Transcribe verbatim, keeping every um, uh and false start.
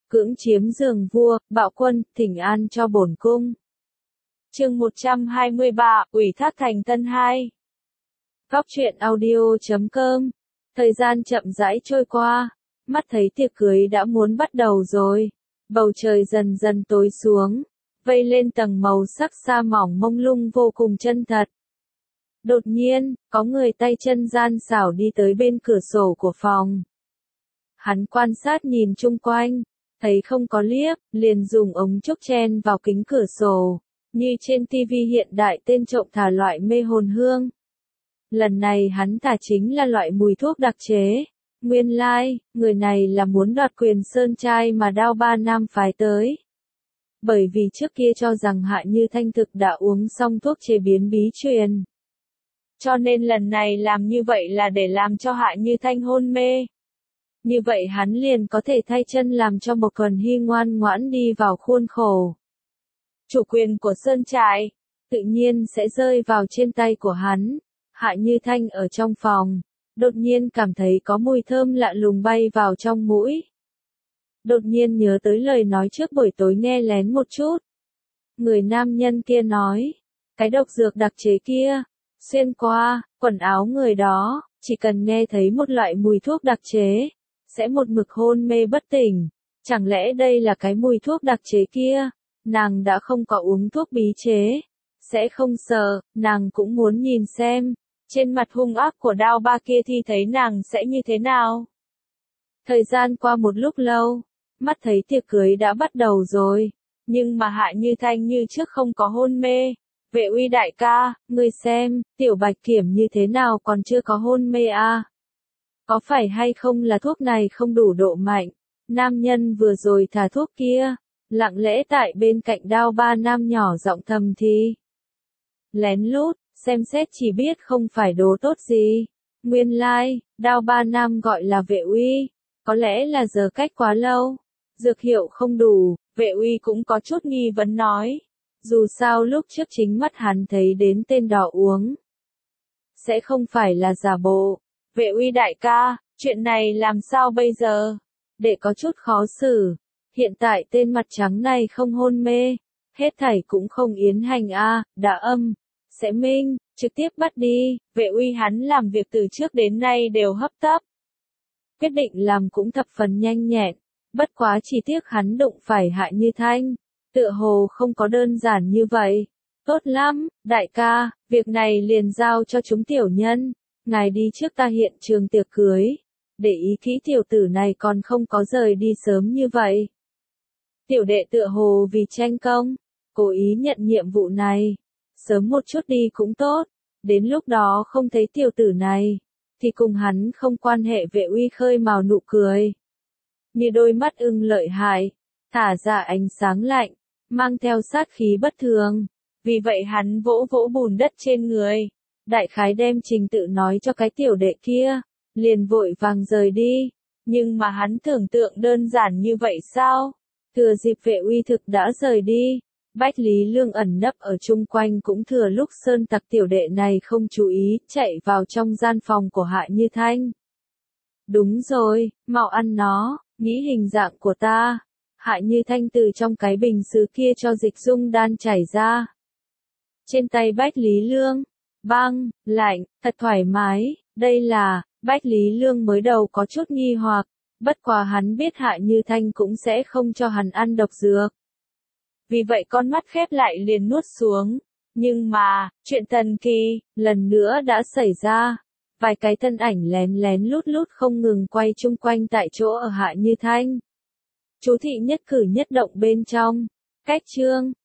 cưỡng chiếm giường vua, bạo quân, thỉnh an cho bổn cung. Chương một trăm hai mươi ba, ủy thác thành tân hai. Góc truyện audio chấm com. Thời gian chậm rãi trôi qua, mắt thấy tiệc cưới đã muốn bắt đầu rồi. Bầu trời dần dần tối xuống, vây lên tầng màu sắc sa mỏng mông lung vô cùng chân thật. Đột nhiên, có người tay chân gian xảo đi tới bên cửa sổ của phòng. Hắn quan sát nhìn chung quanh, thấy không có liếc, liền dùng ống trúc chen vào kính cửa sổ, như trên tivi hiện đại tên trộm thả loại mê hồn hương. Lần này hắn thả chính là loại mùi thuốc đặc chế. Nguyên lai, like, người này là muốn đoạt quyền sơn trai mà Đao Ba Nam phái tới. Bởi vì trước kia cho rằng Hạ Như Thanh thực đã uống xong thuốc chế biến bí truyền. Cho nên lần này làm như vậy là để làm cho Hạ Như Thanh hôn mê. Như vậy hắn liền có thể thay chân làm cho một Quần Hy ngoan ngoãn đi vào khuôn khổ. Chủ quyền của sơn trại, tự nhiên sẽ rơi vào trên tay của hắn. Hạ Như Thanh ở trong phòng, đột nhiên cảm thấy có mùi thơm lạ lùng bay vào trong mũi. Đột nhiên nhớ tới lời nói trước buổi tối nghe lén một chút. Người nam nhân kia nói, cái độc dược đặc chế kia, xuyên qua, quần áo người đó, chỉ cần nghe thấy một loại mùi thuốc đặc chế, sẽ một mực hôn mê bất tỉnh. Chẳng lẽ đây là cái mùi thuốc đặc chế kia? Nàng đã không có uống thuốc bí chế, sẽ không sợ, nàng cũng muốn nhìn xem, trên mặt hung ác của Đao Ba kia thì thấy nàng sẽ như thế nào. Thời gian qua một lúc lâu, mắt thấy tiệc cưới đã bắt đầu rồi, nhưng mà Hạ Như Thanh như trước không có hôn mê. Vệ Uy đại ca, ngươi xem, tiểu Bạch Kiểm như thế nào còn chưa có hôn mê à? Có phải hay không là thuốc này không đủ độ mạnh? Nam nhân vừa rồi thả thuốc kia, lặng lẽ tại bên cạnh Đao Ba Nam nhỏ giọng thầm thì. Lén lút, xem xét chỉ biết không phải đồ tốt gì. Nguyên lai, like, Đao Ba Nam gọi là Vệ Uy, có lẽ là giờ cách quá lâu, dược hiệu không đủ, Vệ Uy cũng có chút nghi vấn nói. Dù sao lúc trước chính mắt hắn thấy đến tên đỏ uống. Sẽ không phải là giả bộ. Vệ Uy đại ca, chuyện này làm sao bây giờ? Để có chút khó xử. Hiện tại tên mặt trắng này không hôn mê. Hết thảy cũng không yến hành a, à, đã âm. Sẽ minh, trực tiếp bắt đi. Vệ Uy hắn làm việc từ trước đến nay đều hấp tấp. Quyết định làm cũng thập phần nhanh nhẹn. Bất quá chỉ tiếc hắn đụng phải Hạ Như Thanh. Tựa hồ không có đơn giản như vậy. Tốt lắm, đại ca, việc này liền giao cho chúng tiểu nhân. Ngài đi trước ta hiện trường tiệc cưới. Để ý kỹ tiểu tử này còn không có rời đi sớm như vậy. Tiểu đệ tựa hồ vì tranh công, cố ý nhận nhiệm vụ này. Sớm một chút đi cũng tốt. Đến lúc đó không thấy tiểu tử này, thì cùng hắn không quan hệ. Vệ Uy khơi mào nụ cười. Như đôi mắt ưng lợi hại, thả ra ánh sáng lạnh, mang theo sát khí bất thường. Vì vậy hắn vỗ vỗ bùn đất trên người. Đại khái đem trình tự nói cho cái tiểu đệ kia, liền vội vàng rời đi. Nhưng mà hắn tưởng tượng đơn giản như vậy sao? Thừa dịp Vệ Uy thực đã rời đi, Bách Lý Lương ẩn nấp ở chung quanh cũng thừa lúc sơn tặc tiểu đệ này không chú ý, chạy vào trong gian phòng của Hạ Như Thanh. Đúng rồi, mau ăn nó, nghĩ hình dạng của ta. Hạ Như Thanh từ trong cái bình sứ kia cho dịch dung đan chảy ra. Trên tay Bách Lý Lương, băng, lạnh, thật thoải mái, đây là, Bách Lý Lương mới đầu có chút nghi hoặc, bất quá hắn biết Hạ Như Thanh cũng sẽ không cho hắn ăn độc dược. Vì vậy con mắt khép lại liền nuốt xuống, nhưng mà, chuyện thần kỳ, lần nữa đã xảy ra. Vài cái thân ảnh lén lén lút lút không ngừng quay chung quanh tại chỗ ở Hạ Như Thanh. Chú thị nhất cử nhất động bên trong. Cách chương,